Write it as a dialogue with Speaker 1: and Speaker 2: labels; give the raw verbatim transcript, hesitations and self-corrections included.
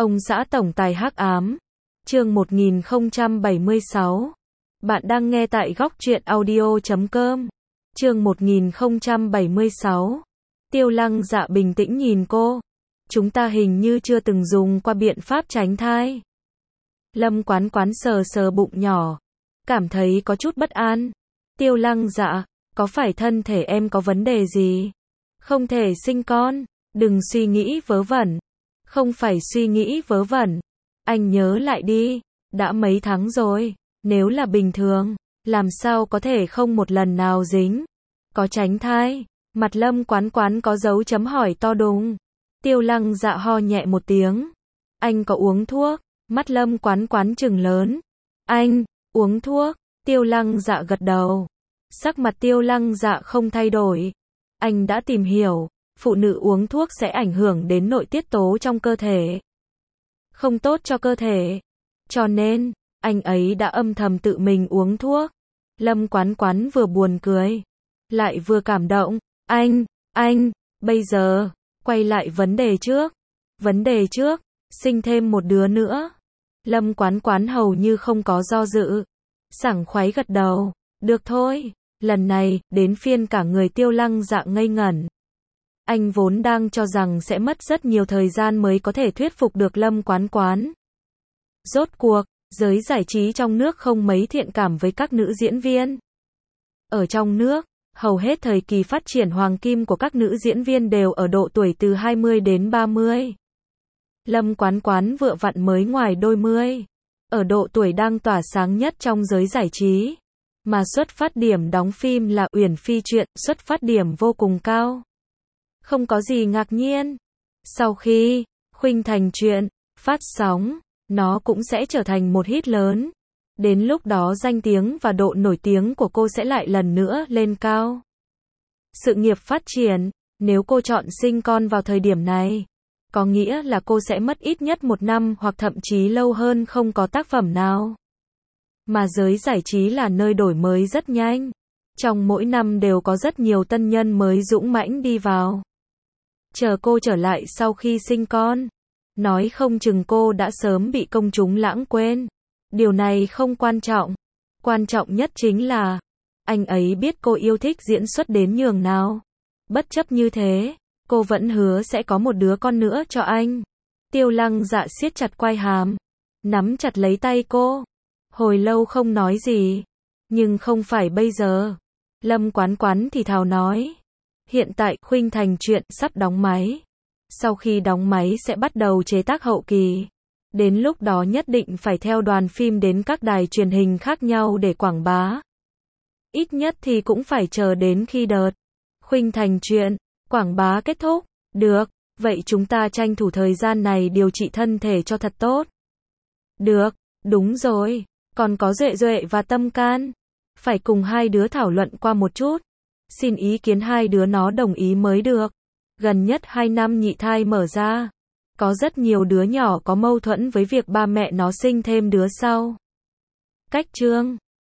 Speaker 1: Ông xã tổng tài hắc ám. Chương một nghìn không trăm bảy mươi sáu. Bạn đang nghe tại góc truyện audio chấm com. Chương một nghìn không trăm bảy mươi sáu. Tiêu Lăng Dạ bình tĩnh nhìn cô. Chúng ta hình như chưa từng dùng qua biện pháp tránh thai. Lâm Quán Quán sờ sờ bụng nhỏ, cảm thấy có chút bất an. Tiêu Lăng Dạ, có phải thân thể em có vấn đề gì? Không thể sinh con, đừng suy nghĩ vớ vẩn. Không phải suy nghĩ vớ vẩn. Anh nhớ lại đi, đã mấy tháng rồi, nếu là bình thường, làm sao có thể không một lần nào dính. Có tránh thai? Mặt Lâm Quán Quán có dấu chấm hỏi to đùng. Tiêu Lăng Dạ ho nhẹ một tiếng. Anh có uống thuốc? Mắt Lâm Quán Quán trừng lớn. Anh, uống thuốc? Tiêu Lăng Dạ gật đầu. Sắc mặt Tiêu Lăng Dạ không thay đổi. Anh đã tìm hiểu, phụ nữ uống thuốc sẽ ảnh hưởng đến nội tiết tố trong cơ thể. Không tốt cho cơ thể. Cho nên, anh ấy đã âm thầm tự mình uống thuốc. Lâm Quán Quán vừa buồn cười, lại vừa cảm động. Anh, anh, bây giờ, quay lại vấn đề trước. Vấn đề trước, sinh thêm một đứa nữa. Lâm Quán Quán hầu như không có do dự. Sảng khoái gật đầu. Được thôi. Lần này, đến phiên cả người Tiêu Lăng Dạ ngây ngẩn. Anh vốn đang cho rằng sẽ mất rất nhiều thời gian mới có thể thuyết phục được Lâm Quán Quán. Rốt cuộc, giới giải trí trong nước không mấy thiện cảm với các nữ diễn viên. Ở trong nước, hầu hết thời kỳ phát triển hoàng kim của các nữ diễn viên đều ở độ tuổi từ hai mươi đến ba mươi. Lâm Quán Quán vừa vặn mới ngoài đôi mươi. Ở độ tuổi đang tỏa sáng nhất trong giới giải trí. Mà xuất phát điểm đóng phim là Uyển Phi truyện, xuất phát điểm vô cùng cao. Không có gì ngạc nhiên. Sau khi Khuynh Thành truyện phát sóng, nó cũng sẽ trở thành một hit lớn. Đến lúc đó danh tiếng và độ nổi tiếng của cô sẽ lại lần nữa lên cao. Sự nghiệp phát triển, nếu cô chọn sinh con vào thời điểm này, có nghĩa là cô sẽ mất ít nhất một năm hoặc thậm chí lâu hơn không có tác phẩm nào. Mà giới giải trí là nơi đổi mới rất nhanh. Trong mỗi năm đều có rất nhiều tân nhân mới dũng mãnh đi vào. Chờ cô trở lại sau khi sinh con, nói không chừng cô đã sớm bị công chúng lãng quên. Điều này không quan trọng. Quan trọng nhất chính là, anh ấy biết cô yêu thích diễn xuất đến nhường nào. Bất chấp như thế, cô vẫn hứa sẽ có một đứa con nữa cho anh. Tiêu Lăng Dạ siết chặt quai hàm, nắm chặt lấy tay cô. Hồi lâu không nói gì. Nhưng không phải bây giờ. Lâm Quán Quán thì thào nói. Hiện tại Khuynh Thành truyện sắp đóng máy. Sau khi đóng máy sẽ bắt đầu chế tác hậu kỳ. Đến lúc đó nhất định phải theo đoàn phim đến các đài truyền hình khác nhau để quảng bá. Ít nhất thì cũng phải chờ đến khi đợt Khuynh Thành truyện quảng bá kết thúc. Được, vậy chúng ta tranh thủ thời gian này điều trị thân thể cho thật tốt. Được, đúng rồi. Còn có Duệ Duệ và Tâm Can. Phải cùng hai đứa thảo luận qua một chút. Xin ý kiến hai đứa nó đồng ý mới được. Gần nhất hai năm nhị thai mở ra. Có rất nhiều đứa nhỏ có mâu thuẫn với việc ba mẹ nó sinh thêm đứa sau. Cách chương